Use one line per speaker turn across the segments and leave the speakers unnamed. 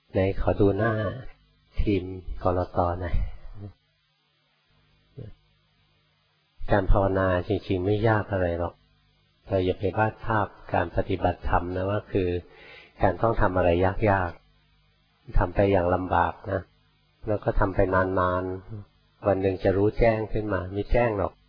ไหนขอดูหน้าทีมกลต.หน่อยการภาวนาจริงๆไม่ยากอะไรหรอกเราอย่าไปวาดภาพการปฏิบัติธรรมนะว่าคือการต้องทำอะไรยากๆทำไปอย่างลำบากนะแล้วก็ทำไปนานๆวันหนึ่งจะรู้แจ้งขึ้นมาไม่แจ้งหรอก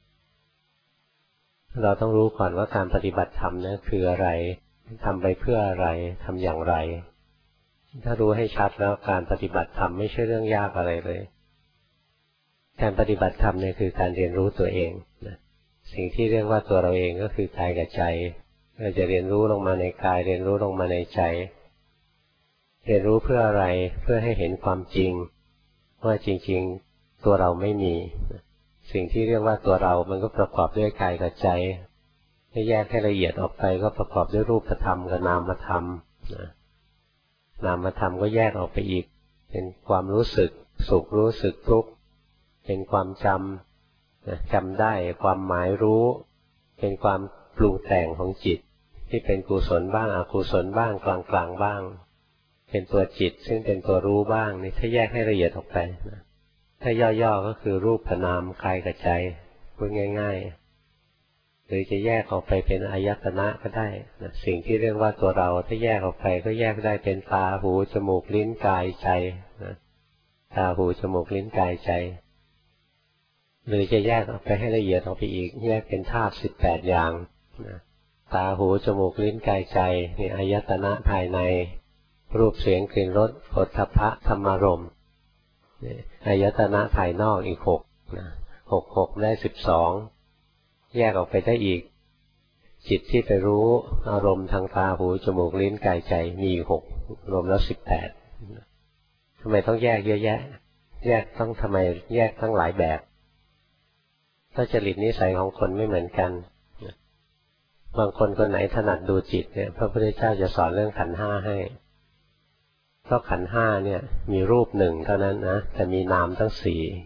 เราต้องรู้ก่อนว่าการปฏิบัติธรรมนะคืออะไรทำไปเพื่ออะไรทำอย่างไรถ้ารู้ให้ชัดแล้วการปฏิบัติธรรมไม่ใช่เรื่องยากอะไรเลยการปฏิบัติธรรมเนี่ยคือการเรียนรู้ตัวเองนะสิ่งที่เรียกว่าตัวเราเองก็คือกายกับใจเราจะเรียนรู้ลงมาในกายเรียนรู้ลงมาในใจเรียนรู้เพื่ออะไรเพื่อให้เห็นความจริงว่าจริงๆตัวเราไม่มีสิ่งที่เรียกว่าตัวเรามันก็ประกอบด้วยกายกับใจถ้าแยกให้ละเอียดออกไปก็ประกอบด้วยรูปธรรมกับนามธรรมนามธรรมก็แยกออกไปอีกเป็นความรู้สึกสุขรู้สึกทุกข์เป็นความจำได้ความหมายรู้เป็นความปรุงแต่งของจิตที่เป็นกุศลบ้างอกุศลบ้างกลางๆบ้างเป็นตัวจิตซึ่งเป็นตัวรู้บ้างนี่ถ้าแยกให้ละเอียดออกไปนะถ้าย่อๆก็คือรูปนามกายกับใจพูดง่ายๆหรือจะแยกออกไปเป็นอายตนะก็ได้นะสิ่งที่เรียกว่าตัวเราถ้าแยกออกไปก็แยกได้เป็นตาหูจมูกลิ้นกายใจนะตาหูจมูกลิ้นกายใจหรือจะแยกออกไปให้ละเอียดออกไปอีกแยกเป็นธาตุ18อย่างนะตาหูจมูกลิ้นกายใจนี่อายตนะภายในรูปเสียงกลิ่นรสโผฏฐัพพะธรรมารมณ์อายตนะภายนอกอีก6นะ6ได้12แยกออกไปได้อีกจิตที่ไปรู้อารมณ์ทางตาหูจมูกลิ้นกายใจมี6รวมแล้ว18ทำไมต้องแยกเยอะแยะแยกต้องทำไมแยกทั้งหลายแบบถ้าจริตนิสัยของคนไม่เหมือนกันบางคนคนไหนถนัดดูจิตเนี่ยพระพุทธเจ้าจะสอนเรื่องขันธ์5ให้เพราะขันธ์5เนี่ยมีรูป1เท่านั้นนะแต่มีนามทั้ง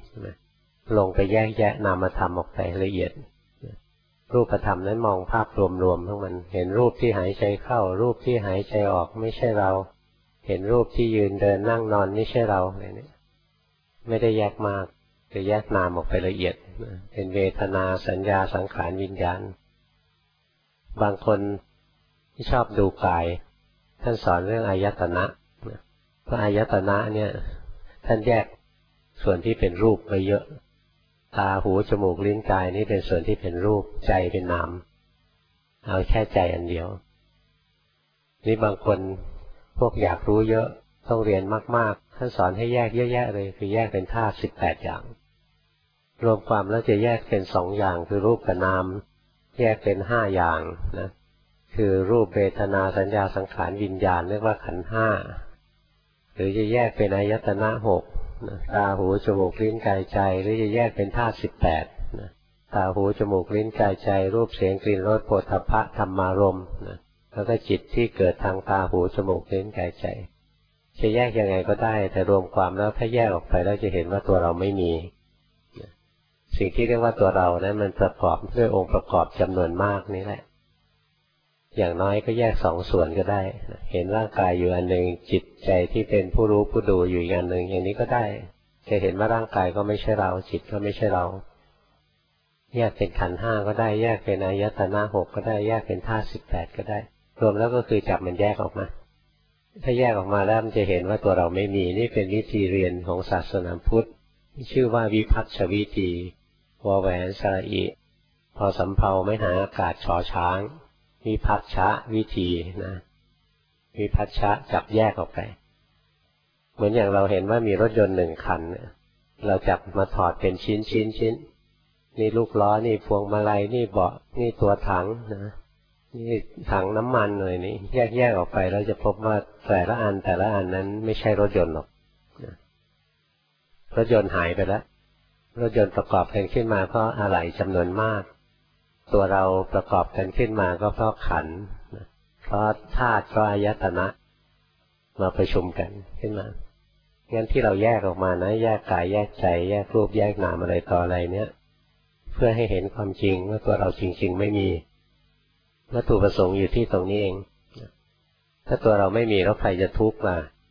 4ลงไปแยกแยะนามธรรมออกไปละเอียดรูปธรรมนั้นมองภาพรวมๆทั้งมันเห็นรูปที่หายใจเข้ารูปที่หายใจออกไม่ใช่เราเห็นรูปที่ยืนเดินนั่งนอนไม่ใช่เราอะไรนี้ไม่ได้แยกมากจะแยกนามออกไปละเอียดเป็นเวทนาสัญญาสังขารวิญญาณบางคนที่ชอบดูกายท่านสอนเรื่องอายตนะเพราะอายตนะเนี่ยท่านแยกส่วนที่เป็นรูปไว้เยอะตาหูจมูกลิ้นกายนี่เป็นส่วนที่เป็นรูปใจเป็นนามเอาแค่ใจอันเดียวนี่บางคนพวกอยากรู้เยอะต้องเรียนมากๆท่านสอนให้แยกเยอะแยะเลยคือแยกเป็นธาตุ18อย่างรวมความแล้วจะแยกเป็น2อย่างคือรูปกับนามแยกเป็น5อย่างนะคือรูปเวทนาสัญญาสังขารวิญญาณเรียกว่าขันธ์5หรือจะแยกเป็นอายตนะ6นะตาหูจมูกลิ้นกายใจหรือจะแยกเป็นธาตุ18นะตาหูจมูกลิ้นกายใจรูปเสียงกลิ่นรสโผฏฐัพพะธรรมารมณ์นะแล้วก็จิตที่เกิดทางตาหูจมูกลิ้นกายใจจะแยกยังไงก็ได้แต่รวมความแล้วถ้าแยกออกไปแล้วจะเห็นว่าตัวเราไม่มีสิ่งที่เรียกว่าตัวเรานั้นมันประกอบด้วยองค์ประกอบจำนวนมากนี่แหละอย่างน้อยก็แยก2 ส่วนก็ได้เห็นร่างกายอยู่อันหนึ่งจิตใจที่เป็นผู้รู้ผู้ดูอยู่อีกอันหนึ่งอย่างนี้ก็ได้จะเห็นว่าร่างกายก็ไม่ใช่เราจิตก็ไม่ใช่เราแยกเป็นขันธ์5ก็ได้แยกเป็นอายตนะ6ก็ได้แยกเป็นธาตุ18ก็ได้รวมแล้วก็คือจับมันแยกออกมาถ้าแยกออกมาแล้วมันจะเห็นว่าตัวเราไม่มีนี่เป็นวิธีเรียนของศาสนาพุทธชื่อว่าวิพัฒชวิธีวแหวนสระอิพอสำเภาไม่หาอากาศชอช้างวิพัฒชะวิธีนะวิพัฒชะจับแยกออกไปเหมือนอย่างเราเห็นว่ามีรถยนต์1 คันเราจับมาถอดเป็นชิ้นนี่ลูกล้อนี่พวงมาลัยนี่เบาะนี่ตัวถังนะนี่ถังน้ำมันเลยนี่แยกออกไปเราจะพบว่าแต่ละอันนั้นไม่ใช่รถยนต์หรอกรถยนต์หายไปแล้วรถยนต์ประกอบกันขึ้นมาเพราะอะไหล่จำนวนมากตัวเราประกอบกันขึ้นมาก็เพราะขันธ์เพราะธาตุเพราะอายตนะมาประชุมกันขึ้นมางั้นที่เราแยกออกมานะแยกกายแยกใจแยกรูปแยกนามอะไรต่ออะไรเนี่ยเพื่อให้เห็นความจริงว่าตัวเราจริงๆไม่มีวัตถุประสงค์อยู่ที่ตรงนี้เองถ้าตัวเราไม่มีแล้วใครจะทุกข์ล่ะ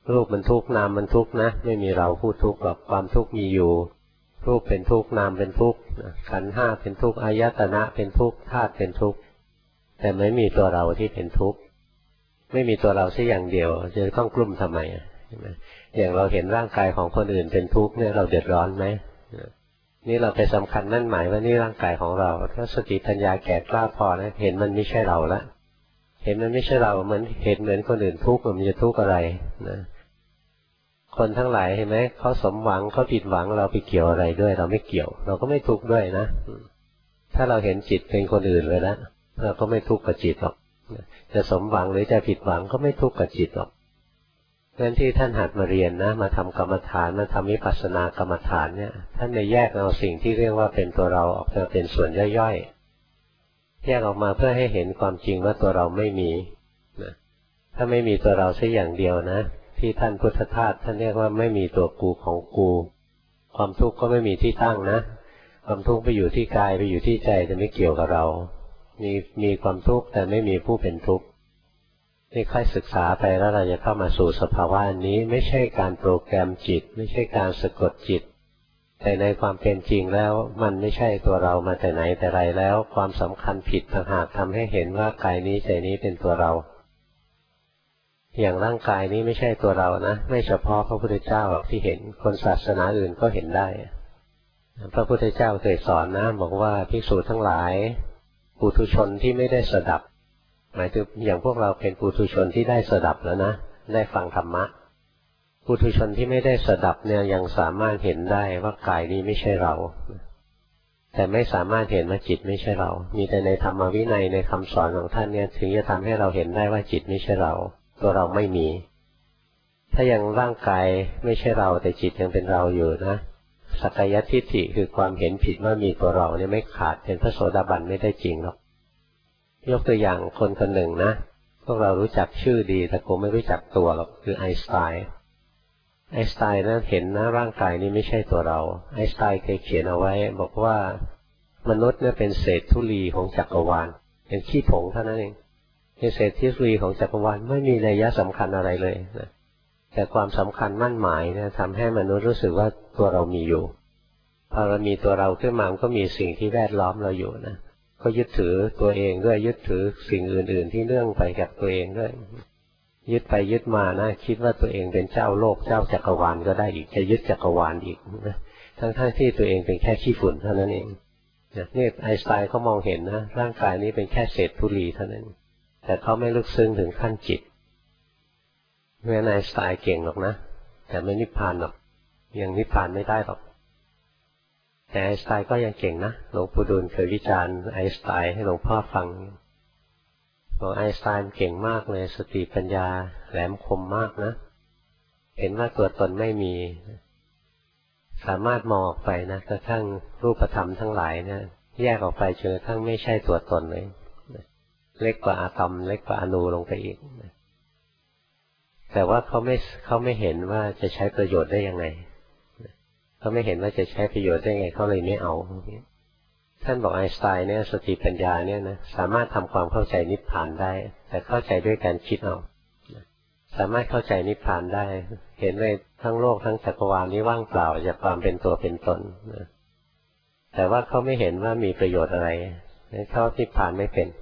รูปมันทุกข์นามมันทุกข์นะไม่มีเราพูดทุกข์หรอกความทุกข์มีอยู่รูปเป็นทุกข์นามเป็นทุกข์ขันธ์ห้าเป็นทุกข์อายตนะเป็นทุกข์ธาตุเป็นทุกข์แต่ไม่มีตัวเราที่เป็นทุกข์ไม่มีตัวเราสักอย่างเดียวจะต้องกลุ้มทำไมอย่างเราเห็นร่างกายของคนอื่นเป็นทุกข์เนี่ยเราเดือดร้อนไหมนี่เราไปสำคัญนั่นหมายว่านี่ร่างกายของเราถ้าสติปัญญาแก่กล้าพอนะเห็นมันไม่ใช่เราละเห็นมันไม่ใช่เราเหมือนเห็นเหมือนคนอื่นทุกข์มันจะทุกข์อะไรนะคนทั้งหลายเห็นไหมเขาสมหวังเขาผิดหวังเราไปเกี่ยวอะไรด้วยเราไม่เกี่ยวเราก็ไม่ทุกข์ด้วยนะถ้าเราเห็นจิตเป็นคนอื่นเลยนะเราก็ไม่ทุกข์กับจิตหรอกจะสมหวังหรือจะผิดหวังก็ไม่ทุกข์กับจิตหรอกงั้นที่ท่านหัดมาเรียนนะมาทำกรรมฐานมาทำวิปัสสนากรรมฐานเนี่ยท่านจะแยกเอาสิ่งที่เรียกว่าเป็นตัวเราออกมาเป็นส่วนย่อยๆแยกออกมาเพื่อให้เห็นความจริงว่าตัวเราไม่มีนะถ้าไม่มีตัวเราสักอย่างเดียวนะที่ท่านพุทธทาสท่านเรียกว่าไม่มีตัวกูของกูความทุกข์ก็ไม่มีที่ตั้งนะความทุกข์ไปอยู่ที่กายไปอยู่ที่ใจแต่ไม่เกี่ยวกับเรามีความทุกข์แต่ไม่มีผู้เป็นทุกข์นี่ค่อยศึกษาไปแล้วเราจะเข้ามาสู่สภาวะนี้ไม่ใช่การโปรแกรมจิตไม่ใช่การสะกดจิตแต่ในความเป็นจริงแล้วมันไม่ใช่ตัวเรามาแต่ไหนแต่ไรแล้วความสำคัญผิดต่างหากทำให้เห็นว่ากายนี้ใจนี้เป็นตัวเราอย่างร่างกายนี้ไม่ใช่ตัวเรานะไม่เฉพาะพระพุทธเจ้าที่เห็นคนศาสนาอื่นก็เห็นได้พระพุทธเจ้าเคยสอนนะบอกว่าภิกษุทั้งหลายปุถุชนที่ไม่ได้สดับหมายถึงอย่างพวกเราเป็นปุถุชนที่ได้สดับแล้วนะได้ฟังธรรมะปุถุชนที่ไม่ได้สดับเนี่ยยังสามารถเห็นได้ว่ากายนี้ไม่ใช่เราแต่ไม่สามารถเห็นว่าจิตไม่ใช่เรามีแต่ในธรรมวินัยในคำสอนของท่านเนี่ยถึงจะทำให้เราเห็นได้ว่าจิตไม่ใช่เราตัวเราไม่มีถ้ายังร่างกายไม่ใช่เราแต่จิตยังเป็นเราอยู่นะสักกายทิฏฐิคือความเห็นผิดว่ามีตัวเราเนี่ยไม่ขาดเป็นพระโสดาบันไม่ได้จริงหรอกยกตัวอย่างคนคนหนึ่งนะพวกเรารู้จักชื่อดีแต่คงไม่รู้จักตัวหรอกคือไอน์สไตน์นะเห็นนะร่างกายนี้ไม่ใช่ตัวเราไอน์สไตน์เคยเขียนเอาไว้บอกว่ามนุษย์เนี่ยเป็นเศษธุลีของจักรวาลเป็นขี้ผงเท่านั้นเองเป็นเศษธุลีของจักรวาลไม่มีนัยสำคัญอะไรเลยนะแต่ความสำคัญมั่นหมายเนี่ยทำให้มนุษย์รู้สึกว่าตัวเรามีอยู่พอเรามีตัวเราขึ้นมามันก็มีสิ่งที่แวดล้อมเราอยู่นะก็ยึดถือตัวเองด้วยยึดถือสิ่งอื่นๆที่เนื่องไปกับตัวเองด้วยยึดไปยึดมานะคิดว่าตัวเองเป็นเจ้าโลกเจ้าจักรวาลก็ได้อีกจะยึดจักรวาลอีกนะทั้งที่ตัวเองเป็นแค่ขี้ฝุ่นเท่านั้นเองนี่ไอน์สไตน์เขามองเห็นนะร่างกายนี้เป็นแค่เศษธุลีเท่านั้นแต่เขาไม่ลึกซึ้งถึงขั้นจิตเพราะฉะนั้นไอน์สไตน์เก่งหรอกนะแต่ไม่นิพพานหรอกยังนิพพานไม่ได้หรอกแต่ไอน์สไตน์ก็ยังเก่งนะหลวงปู่ดูลเคยวิจารณ์ไอน์สไตน์ให้หลวงพ่อฟังบอกไอน์สไตน์เก่งมากเลยสติปัญญาแหลมคมมากนะเห็นว่าตัวตนไม่มีสามารถมองออกไปนะกระทั่งรูปธรรมทั้งหลายเนี่ยแยกออกไปจนกระทั่งไม่ใช่ตัวตนเลยเล็กกว่าอะตอมเล็กกว่าอนูลงไปอีกแต่ว่าเขาไม่เห็นว่าจะใช้ประโยชน์ได้ยังไงเขาไม่เห็นว่าจะใช้ประโยชน์ได้ไงเขาเลยไม่เอาท่านบอกไอน์สไตน์เนี่ยสติปัญญาเนี่ยนะสามารถทำความเข้าใจนิพพานได้แต่เข้าใจด้วยการคิดเอาสามารถเข้าใจนิพพานได้เห็นเลยทั้งโลกทั้งจักรวาลนี้ว่างเปล่าจากความเป็นตัวเป็นตนแต่ว่าเขาไม่เห็นว่ามีประโยชน์อะไรเขานิพพานไม่เป็น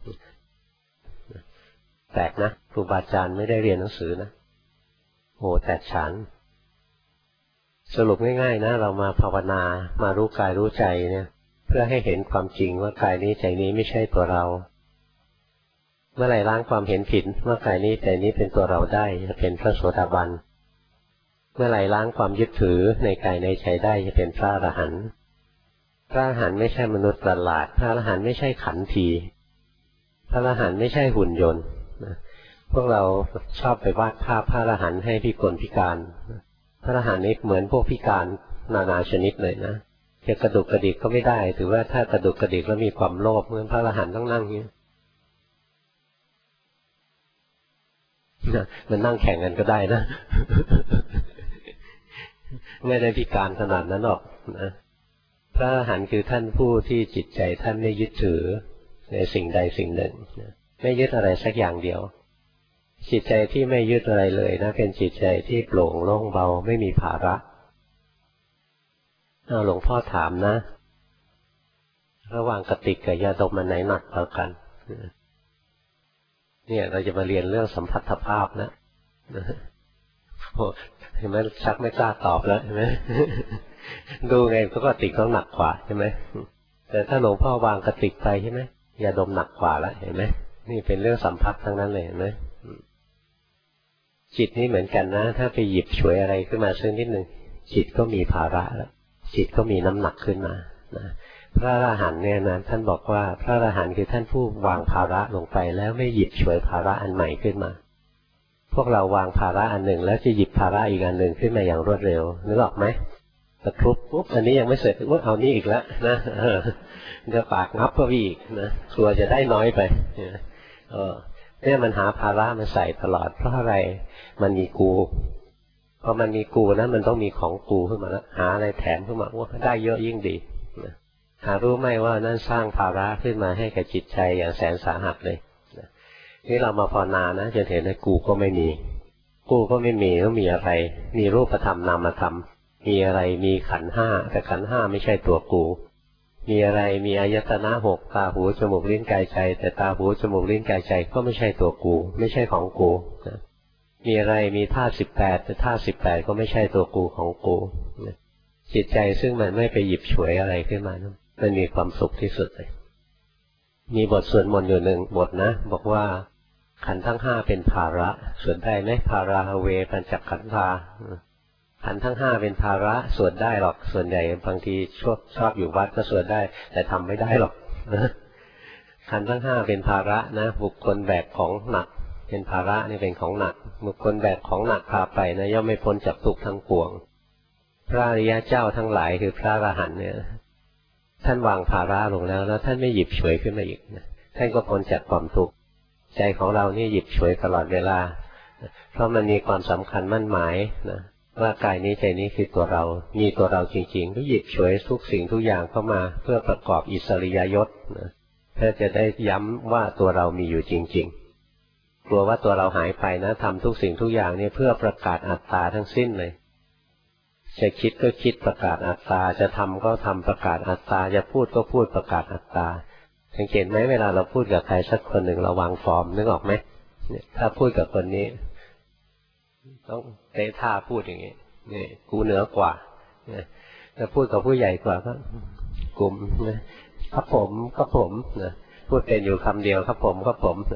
แปลกนะครูบาอาจารย์ไม่ได้เรียนหนังสือนะโอ้แตกฉานสรุปง่ายๆนะเรามาภาวนามารู้กายรู้ใจเนี่ยเพื่อให้เห็นความจริงว่ากายนี้ใจนี้ไม่ใช่ตัวเราเมื่อไหร่ล้างความเห็นผิดว่ากายนี้ใจนี้เป็นตัวเราได้จะเป็นพระโสดาบันเมื่อไหร่ล้างความยึดถือในกายในใจได้จะเป็นพระอรหันต์พระอรหันต์ไม่ใช่มนุษย์ประหลาดพระอรหันต์ไม่ใช่ขันทีพระอรหันต์ไม่ใช่หุ่นยนต์พวกเราชอบไปวาดภาพพระอรหันต์ให้พิกลพิการพระอรหันต์นี้เหมือนพวกพิการนานาชนิดเลยนะจะกระดุกกระดิกก็ไม่ได้ถือว่าถ้ากระดุกกระดิกแล้วมีความโลภเหมือนพระอรหันต์ต้องนั่งอย่างนี้มันนั่งแข่งกันก็ได้นะ ไม่ได้พิการขนาดนั้นหรอกนะพระอรหันต์คือท่านผู้ที่จิตใจท่านไม่ยึดถือในสิ่งใดสิ่งหนึ่งไม่ยึดอะไรสักอย่างเดียวจิตใจที่ไม่ยึดอะไรเลยนะเป็นจิตใจที่โปร่งโล่งเบาไม่มีภาระหลวงพ่อถามนะระหว่างกติกกับยาดมมันไหนหนักกว่ากันเนี่ยเราจะมาเรียนเรื่องสัมพัทธภาพนะเห็นไหมชักไม่กล้าตอบแล้วใช่ไหมดูไงก็กติกต้องหนักกว่าใช่ไหมแต่ถ้าหลวงพ่อวางกติกไปใช่ไหมยาดมหนักกว่าแล้วเห็นไหมนี่เป็นเรื่องสัมพัทธ์ทั้งนั้นเลยเห็นไหมจิตนี่เหมือนกันนะถ้าไปหยิบฉวยอะไรขึ้นมาสักนิดหนึ่งจิตก็มีภาระแล้วจิตก็มีน้ำหนักขึ้นมานะพระอรหันต์เนี่ยนะท่านบอกว่าพระอรหันต์คือท่านผู้วางภาระลงไปแล้วไม่หยิบฉวยภาระอันใหม่ขึ้นมาพวกเราวางภาระอันหนึ่งแล้วจะหยิบภาระอีกอันหนึ่งขึ้นมาอย่างรวดเร็วนึกออกไหมตะครุบปุ๊บอันนี้ยังไม่เสร็จปุ๊บเอานี่อีกแล้วนะจะปากงับก็อีกนะกลัวจะได้น้อยไปเนี่ยมันหาภาระมาใส่ตลอดเพราะอะไรมันมีกูพอมันมีกูนะมันต้องมีของกูขึ้นมาแล้วหาอะไรแถมขึ้นมาว่าได้เยอะยิ่งดีนะหารู้ไหมว่านั่นสร้างภาระขึ้นมาให้กับจิตใจอย่างแสนสาหัสเลยนะนี่เรามาภาวนานะจะเห็นว่ากูก็ไม่มีกูก็ไม่มีก็มีอะไรมีรูปธรรมนามธรรมมีอะไรมีขันธ์ห้าแต่ขันธ์ห้าไม่ใช่ตัวกูมีอะไรมีอายตนะหกตาหูจมูกลิ้นกายใจแต่ตาหูจมูกลิ้นกายใจก็ไม่ใช่ตัวกูไม่ใช่ของกูนะมีอะไรมีธาตุ18แต่ธาตุ18ก็ไม่ใช่ตัวกูของกูนะจิตใจซึ่งมันไม่ไปหยิบฉวยอะไรขึ้นมานะมันมีความสุขที่สุดเลยมีบทสวดมนต์อยู่หนึ่งบทนะบอกว่าขันธ์ทั้งห้าเป็นภาระสวดได้ไหมภาราเวปัญจขันธาขันธ์ทั้งห้าเป็นภาระสวดได้หรอกส่วนใหญ่บางทีชอบอยู่วัดก็สวดได้แต่ทำไม่ได้หรอกขันธ์ทั้งห้าเป็นภาระนะบุคคลแบกของหนักเป็นภาระนี่เป็นของหนักบุคคลแบกของหนักพาไปนะย่อมไม่พ้นจากทุกข์ทั้งปวงพระอริยเจ้าทั้งหลายคือพระอรหันต์เนี่ยท่านวางภาระลงแล้วท่านไม่หยิบฉวยขึ้นมาอีกนะท่านก็พ้นจากความทุกข์ใจของเรานี่หยิบฉวยตลอดเวลาเพราะมันมีความสำคัญมั่นหมายนะว่ากายนี้ใจนี้คือตัวเรามีตัวเราจริงๆก็หยิบฉวยทุกสิ่งทุกอย่างเข้ามาเพื่อประกอบอิสริยยศนะเพื่อจะได้ย้ำว่าตัวเรามีอยู่จริงๆกลัวว่าตัวเราหายไปนะทำทุกสิ่งทุกอย่างนี่เพื่อประกาศอัตตาทั้งสิ้นเลยจะคิดก็คิดประกาศอัตตาจะทำก็ทำประกาศอัตตาจะพูดก็พูดประกาศอัตตาสังเกตไหมเวลาเราพูดกับใครสักคนหนึ่งเราวางฟอร์มนึกออกไหมเนี่ยถ้าพูดกับคนนี้ต้องเตะท่าพูดอย่างนี้นี่กูเหนือกว่าถ้าพูดกับผู้ใหญ่กว่าก็กลุ่มนะครับผมนะพูดเป็นอยู่คำเดียวครับผม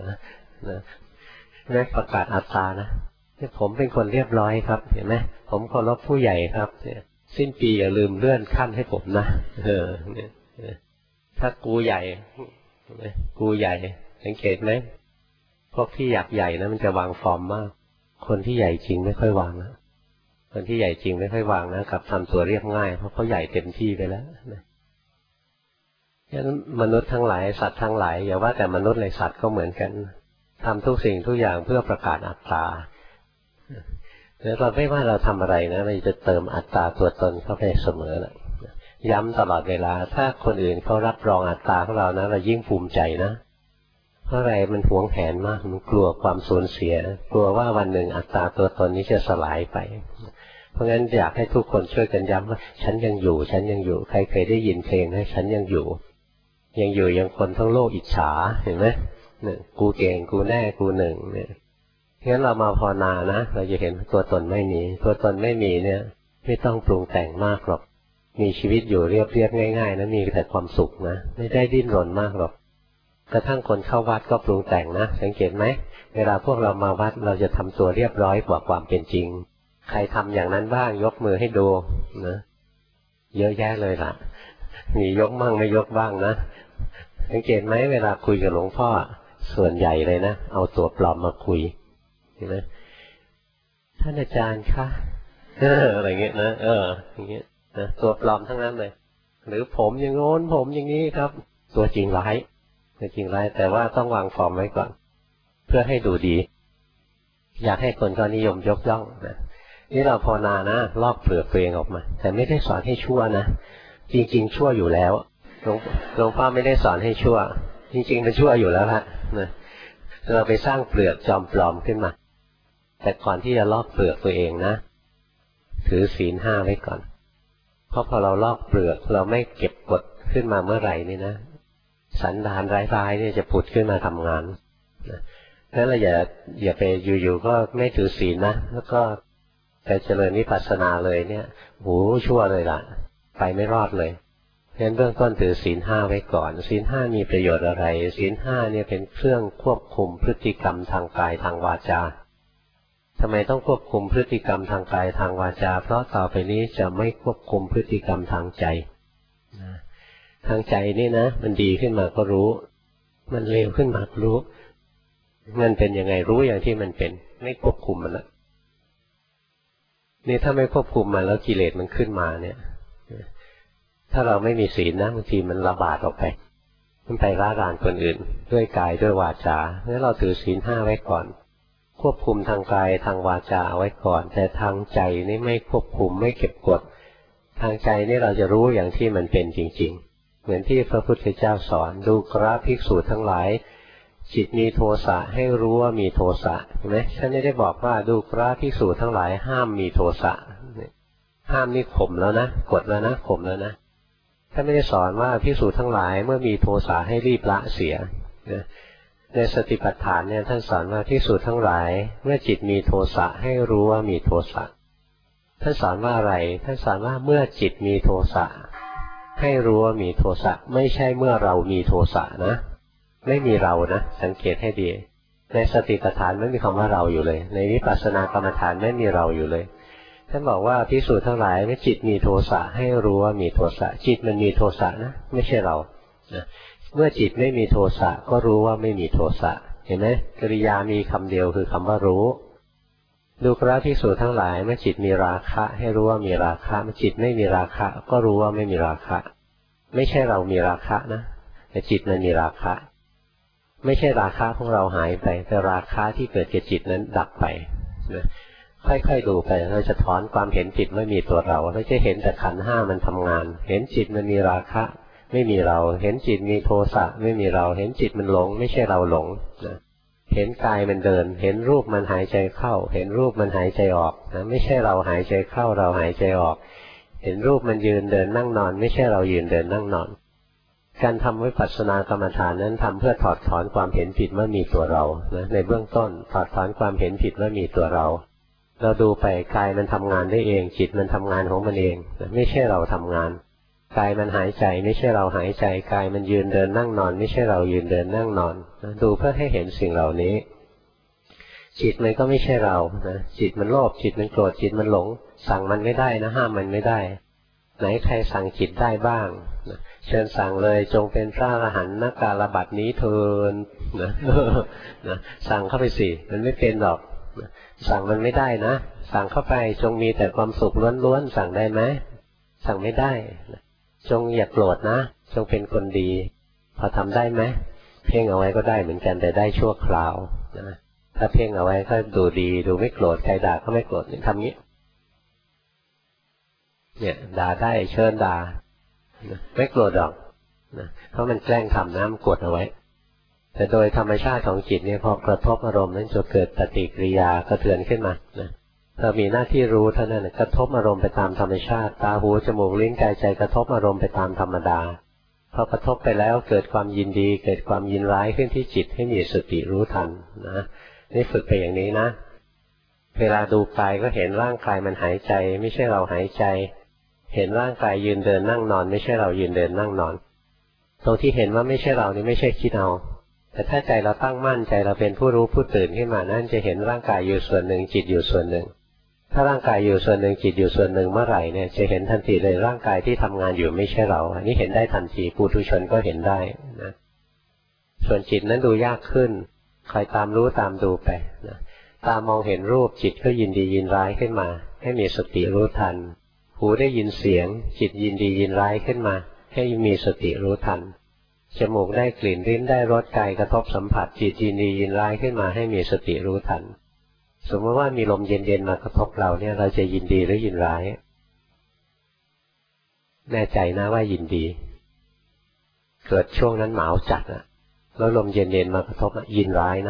นะประกาศอัตตานะผมเป็นคนเรียบร้อยครับเห็นไหมผมเคารพผู้ใหญ่ครับสิ้นปีอย่าลืมเลื่อนขั้นให้ผมนะเนี่ยถ้ากูใหญ่กูใหญ่สังเกตไหมพวกที่อยากใหญ่นะมันจะวางฟอร์มมากคนที่ใหญ่จริงไม่ค่อยวางนะคนที่ใหญ่จริงไม่ค่อยวางนะกับทำตัวเรียบง่ายเพราะเขาใหญ่เต็มที่ไปแล้วนะฉะนั้นมนุษย์ทั้งหลายสัตว์ทั้งหลายอย่าว่าแต่มนุษย์เลยสัตว์ก็เหมือนกันทำทุกสิ่งทุกอย่างเพื่อประกาศอัตตาแล้วเราไม่ว่าเราทำอะไรนะเราจะเติมอัตตาตัวตนเข้าไปเสมอแหละย้ำตลอดเวลาถ้าคนอื่นเขารับรองอัตตาของเรานะเรายิ่งภูมิใจนะเพราะอะไรมันหวงแหนมากมันกลัวความสูญเสียกลัวว่าวันหนึ่งอัตตาตัวตนนี้จะสลายไปเพราะงั้นอยากให้ทุกคนช่วยกันย้ำว่าฉันยังอยู่ใครเคยได้ยินเพลงนะฉันยังอยู่ยังคนทั้งโลกอิจฉาเห็นไหมเนี่ยกูเก่งกูแน่กูหนึ่งเนี่ยงั้นเรามาภาวนานะเราจะเห็นตัวตนไม่มีตัวตนไม่มีเนี่ยไม่ต้องปรุงแต่งมากหรอกมีชีวิตอยู่เรียบง่ายๆนะมีแต่ความสุขนะไม่ได้ดิ้นรนมากหรอกกระทั่งคนเข้าวัดก็ปรุงแต่งนะสังเกตไหมเวลาพวกเรามาวัดเราจะทำตัวเรียบร้อยกว่าความเป็นจริงใครทำอย่างนั้นบ้างยกมือให้ดูนะเยอะแยะเลยล่ะมียกมั่งไม่ยกบ้างนะสังเกตไหมเวลาคุยกับหลวงพ่อส่วนใหญ่เลยนะเอาตัวปลอมมาคุยเห็นไหมท่านอาจารย์คะอะไรเงี้ยนะอย่างเงี้ยนะตัวปลอมทั้งนั้นเลยหรือผมอย่างโน้นผมอย่างนี้ครับตัวจริงร้ายแต่ว่าต้องวางฟอร์มไว้ก่อนเพื่อให้ดูดีอยากให้คนก็นิยมยกย่องนะนี่เราภาวนานะลอกเปลือกตัวเองออกมาแต่ไม่ได้สอนให้ชั่วนะจริงๆชั่วอยู่แล้วหลวงพ่อไม่ได้สอนให้ชั่วจริงๆมันชั่วอยู่แล้วละนะเราไปสร้างเปลือกจอมปลอมขึ้นมาแต่ก่อนที่จะลอกเปลือกตัวเองนะถือศีล 5ไว้ก่อนเพราะพอเราลอกเปลือกเราไม่เก็บกดขึ้นมาเมื่อไหร่นี่นะสันดานร้ายๆเนี่ยจะผุดขึ้นมาทำงานนั้นเราอย่าไปอยู่ๆก็ไม่ถือศีลนะแล้วก็ไปเจริญวิปัสสนาเลยเนี่ยโหชั่วเลยล่ะไปไม่รอดเลยเพราะฉะนั้นเบื้องต้นถือศีล 5ไว้ก่อนศีล 5มีประโยชน์อะไรศีล 5เนี่ยเป็นเครื่องควบคุมพฤติกรรมทางกายทางวาจาทำไมต้องควบคุมพฤติกรรมทางกายทางวาจาเพราะต่อไปนี้จะไม่ควบคุมพฤติกรรมทางใจทางใจนี่นะมันดีขึ้นมาก็รู้มันเลวขึ้นมาก็รู้มันเป็นยังไงรู้อย่างที่มันเป็นไม่ควบคุมมันละนี่ถ้าไม่ควบคุมมันแล้วกิเลสมันขึ้นมาเนี่ยถ้าเราไม่มีศีลนะบางทีมันระบาดออกไปมันไปร้ารานคนอื่นด้วยกายด้วยวาจาเพราะฉะนั้นเราถือศีล 5ไว้ก่อนควบคุมทางกายทางวาจาเอาไว้ก่อนแต่ทางใจนี่ไม่ควบคุมไม่เก็บกดทางใจนี่เราจะรู้อย่างที่มันเป็นจริงๆเหมือนที่พระพุทธเจ้าสอนดูกราภิกษุทั้งหลายจิตมีโทสะให้รู้ว่ามีโทสะเห็นไหมฉันไม่ได้บอกว่าดูกราภิกษุทั้งหลายห้ามมีโทสะห้ามนี่ข่มแล้วนะกดแล้วนะข่มแล้วนะท่านไม่ได้สอนว่าภิกษุทั้งหลายเมื่อมีโทสะให้รีบละเสียในสติปัฏฐานเนี่ยท่านสอนว่าภิกษุทั้งหลายเมื่อจิตมีโทสะให้รู้ว่ามีโทสะท่านสอนว่าอะไรท่านสอนว่าเมื่อจิตมีโทสะให้รู้ว่ามีโทสะไม่ใช่เมื่อเรามีโทสะนะไม่มีเรานะสังเกตให้ดีในสติปัฏฐานไม่มีคำว่าเราอยู่เลยในวิปัสสนากรรมฐานไม่มีเราอยู่เลยท่านบอกว่าภิกษุทั้งหลายเมื่อจิตมีโทสะให้รู้ว่ามีโทสะจิตมันมีโทสะนะไม่ใช่เรานะเมื่อจิตไม่มีโทสะก็รู้ว่าไม่มีโทสะเห็นไหมกริยามีคำเดียวคือคำว่ารู้ดูกราภิกษุทั้งหลายเมื่อจิตมีราคะให้รู้ว่ามีราคะเมื่อจิตไม่มีราคะก็รู้ว่าไม่มีราคะไม่ใช่เรามีราคะนะแต่จิตมันมีราคะไม่ใช่ราคะของเราหายไปแต่ราคะที่เกิดแก่จิตนั้นดับไปนะค่อยๆดูไปเราจะถอนความเห็นผิดว่ามีตัวเราเราจะเห็นแต่ขันธ์ 5มันทำงานเห็นจิตมันมีราคะไม่มีเราเห็นจิตมีโทสะไม่มีเราเห็นจิตมันหลงไม่ใช่เราหลงนะเห็นกายมันเดินเห็นรูปมันหายใจเข้าเห็นรูปมันหายใจออกนะไม่ใช่เราหายใจเข้าเราหายใจออกเห็นรูปมันยืนเดินนั่งนอนไม่ใช่เรายืนเดินนั่งนอนการทำวิปัสสนากรรมฐานนั้นทำเพื่อถอดถอนความเห็นผิดว่ามีตัวเรานะในเบื้องต้นถอดถอนความเห็นผิดว่ามีตัวเราเราดูไปกายมันทำงานได้เองจิตมันทำงานของมันเองไม่ใช่เราทำงานกายมันหายใจไม่ใช่เราหายใจกายมันยืนเดินนั่งนอนไม่ใช่เรายืนเดินนั่งนอนดูเพื่อให้เห็นสิ่งเหล่านี้จิตมันก็ไม่ใช่เรานะจิตมันโลภจิตมันโกรธจิตมันหลงสั่งมันไม่ได้นะห้ามมันไม่ได้ไหนใครสั่งจิตได้บ้างเชิญสั่งเลยจงเป็นพระอรหันต์ณ กาลบัดนี้เถิดนะสั่งเข้าไปสิมันไม่เป็นหรอกสั่งมันไม่ได้นะสั่งเข้าไปจงมีแต่ความสุขล้วนๆสั่งได้ไหมสั่งไม่ได้จงอย่าโกรธนะจงเป็นคนดีพอทำได้ไหมเพ่งเอาไว้ก็ได้เหมือนกันแต่ได้ชั่วคราวนะถ้าเพ่งเอาไว้ก็ดูดีดูไม่โกรธใครด่าก็ไม่โกรธทำงี้เนี่ยด่าได้เชิญด่าไม่โกรธหรอกนะเพราะมันแกล้งทำนะมันกดเอาไว้แต่โดยธรรมชาติของจิตเนี่ยพอกระทบอารมณ์นั้นจะเกิดปฏิกิริยากระเทือนขึ้นมานะเรามีหน้าที่รู้เท่านั้นกระทบอารมณ์ไปตามธรรมชาติตาหูจมูกลิ้นกายใจกระทบอารมณ์ไปตามธรรมดาพอกระทบไปแล้วเกิดความยินดีเกิดความยินร้ายขึ้นที่จิตให้มีสติรู้ทันนะนี่ฝึกไปอย่างนี้นะเวลาดูกายก็เห็นร่างกายมันหายใจไม่ใช่เราหายใจเห็นร่างกายยืนเดินนั่งนอนไม่ใช่เรายืนเดินนั่งนอนตรงที่เห็นว่าไม่ใช่เรานี่ไม่ใช่คิดเอาแต่ถ้าใจเราตั้งมั่นใจเราเป็นผู้รู้ผู้ตื่นขึ้นมานั่นจะเห็นร่างกายอยู่ส่วนหนึ่งจิตอยู่ส่วนหนึ่งถ้าร่างกายอยู่ส่วนหนึ่งจิตอยู่ส่วนหนึ่งเมื่อไหร่เนี่ยจะเห็นทันทีเลยร่างกายที่ทำงานอยู่ไม่ใช่เราอันนี้เห็นได้ทันทีปุถุชนก็เห็นได้นะส่วนจิตนั้นดูยากขึ้นคอยตามรู้ตามดูไปนะตามองเห็นรูปจิตก็ยินดียินร้ายขึ้นมาให้มีสติรู้ทันหูได้ยินเสียงจิตยินดียินร้ายขึ้นมาให้มีสติรู้ทันจมูกได้กลิ่นลิ้นได้รสกายกระทบสัมผัสจิตยินดียินร้ายขึ้นมาให้มีสติรู้ทันสมมติว่ามีลมเย็นๆมากระทบเราเนี่ยเราจะยินดีหรือยินร้ายแน่ใจนะว่ายินดีเกิดช่วงนั้นหนาวจัดแล้วลมเย็นๆมากระทบยินร้ายนะ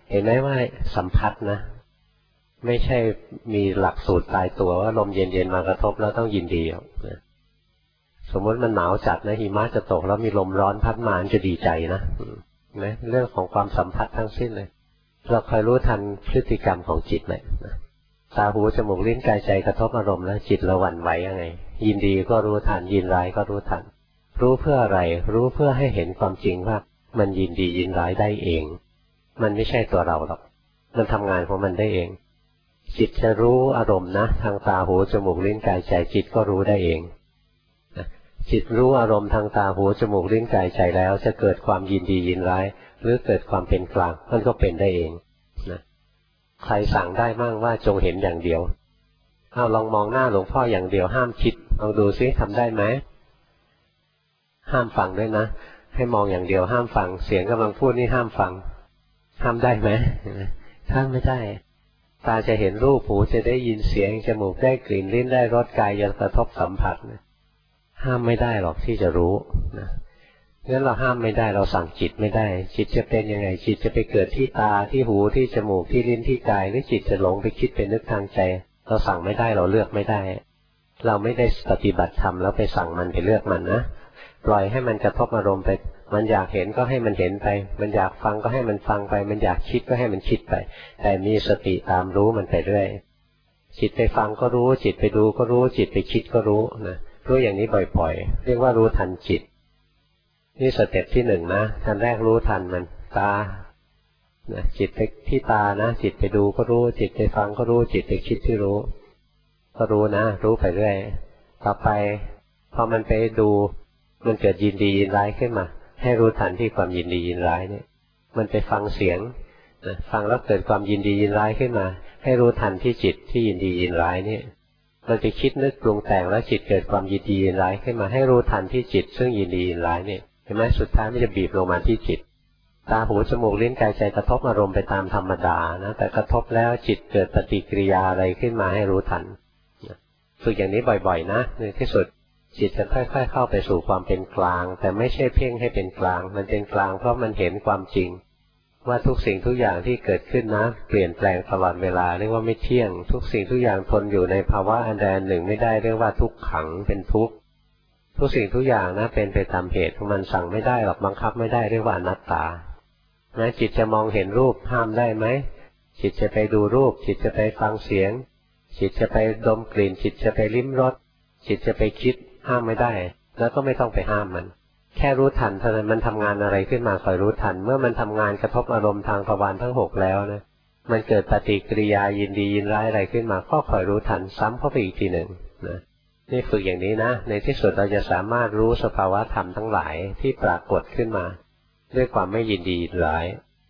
เห็นไหมว่าสัมผัสนะไม่ใช่มีหลักสูตรตายตัวว่าลมเย็นๆมากระทบแล้วต้องยินดีนะสมมติมันหนาวจัดนะหิมะจะตกแล้วมีลมร้อนพัดมาจะดีใจนะเรื่องของความสัมผัสทั้งสิ้นเลยเราคอยรู้ทันพฤติกรรมของจิตเลยตาหูจมูกลิ้นกายใจกระทบอารมณ์แล้วจิตเราหวั่นไหวยังไงยินดีก็รู้ทันยินร้ายก็รู้ทันรู้เพื่ออะไรรู้เพื่อให้เห็นความจริงว่ามันยินดียินร้ายได้เองมันไม่ใช่ตัวเราหรอกมันทำงานของมันได้เองจิตจะรู้อารมณ์นะทางตาหูจมูกลิ้นกายใจจิตก็รู้ได้เองจิตรู้อารมณ์ทางตาหูจมูกลิ้นกายใจแล้วจะเกิดความยินดียินร้ายหรือเกิดความเป็นกลางมันก็เป็นได้เองนะใครสั่งได้มั่งว่าจงเห็นอย่างเดียวเอาลองมองหน้าหลวงพ่ออย่างเดียวห้ามคิดลองดูซิทำได้ไหมห้ามฟังด้วยนะให้มองอย่างเดียวห้ามฟังเสียงกำลังพูดนี่ห้ามฟังห้ามได้ไหมห้ามไม่ได้ตาจะเห็นรูปหูจะได้ยินเสียงจมูกได้กลิ่นลิ้นได้รสกายยังกระทบสัมผัสห้ามไม่ได้หรอกที่จะรู้นะงั้นเราห้ามไม่ได้เราสั่งจิตไม่ได้จิตจะเป็นยังไงจิตจะไปเกิดที่ตาที่หูที่จมูกที่ลิ้นที่กายหรือจิตจะหลงไปคิดเป็นนึกทางใจเราสั่งไม่ได้เราเลือกไม่ได้เราไม่ได้ปฏิบัติธรรมแล้วไปสั่งมันไปเลือกมันนะปล่อยให้มันกระทบอารมณ์ไปมันอยากเห็นก็ให้มันเห็นไปมันอยากฟังก็ให้มันฟังไปมันอยากคิดก็ให้มันคิดไปแต่มีสติตามรู้มันไปเรื่อยจิตไปฟังก็รู้จิตไปดูก็รู้จิตไปคิดก็รู้นะรู้อย่างนี้บ่อยๆเรียกว่ารู้ทันจิตนี่สเต็ปที่หนึ่งนะทันแรกรู้ทันมันตาจิตไปที่ตานะจิตไปดูก็รู้จิตไปฟังก็รู้จิตไปคิดที่รู้ก็รู้นะรู้ไปเรื่อยต่อไปพอมันไปดูมันเกิดยินดียินร้ายขึ้นมาให้รู้ทันที่ความยินดียินร้ายเนี่ยมันไปฟังเสียงฟังแล้วเกิดความยินดียินร้ายขึ้นมาให้รู้ทันที่จิตที่ยินดียินร้ายเนี่ยมันไปคิดนึกปรุงแต่งแล้วจิตเกิดความยินดียินร้ายขึ้นมาให้รู้ทันที่จิตซึ่งยินดียินร้ายเนี่ยเห็นไหมสุดท้ายมันจะบีบลงมาที่จิตตาหูจมูกลิ้นกายใจกระทบอารมณ์ไปตามธรรมดานะแต่กระทบแล้วจิตเกิดปฏิกิริยาอะไรขึ้นมาให้รู้ทันฝึกอย่างนี้บ่อยๆนะในที่สุดจิตจะค่อยๆเข้าไปสู่ความเป็นกลางแต่ไม่ใช่เพ่งให้เป็นกลางมันเป็นกลางเพราะมันเห็นความจริงว่าทุกสิ่งทุกอย่างที่เกิดขึ้นนะเปลี่ยนแปลงตลอดเวลาเรียกว่าไม่เที่ยงทุกสิ่งทุกอย่างทนอยู่ในภาวะอันใดอันหนึ่งไม่ได้เรียกว่าทุกขังเป็นทุกข์ทุกสิ่งทุกอย่างนะเป็นไปตามเหตุของมันสั่งไม่ได้หรอกบังคับไม่ได้เรียกว่าอนัตตานะจิตจะมองเห็นรูปห้ามได้ไหมจิตจะไปดูรูปจิตจะไปฟังเสียงจิตจะไปดมกลิ่นจิตจะไปลิ้มรสจิตจะไปคิดห้ามไม่ได้แล้วก็ไม่ต้องไปห้ามมันแค่รู้ทันเท่านั้นมันทำงานอะไรขึ้นมาคอยรู้ทันเมื่อมันทำงานกระทบอารมณ์ทางทวารทั้ง6แล้วนะมันเกิดปฏิกิริยายินดียินร้ายอะไรขึ้นมาก็คอยรู้ทันซ้ำเข้าไปอีกทีหนึ่งนะนี่ฝึกอย่างนี้นะในที่สุดเราจะสามารถรู้สภาวะธรรมทั้งหลายที่ปรากฏขึ้นมาด้วยความไม่ยินดียินร้าย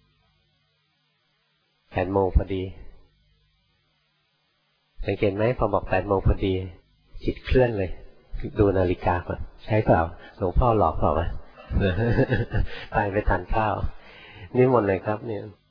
8 โมงพอดีสังเกตไหมพอบอก8 โมงพอดีจิตเคลื่อนเลยดูนาฬิกาก่อนใช่เปล่าหลวงพ่อหลอกเปล่าวะไปทานข้าวนี่หมดเลยครับเนี่ย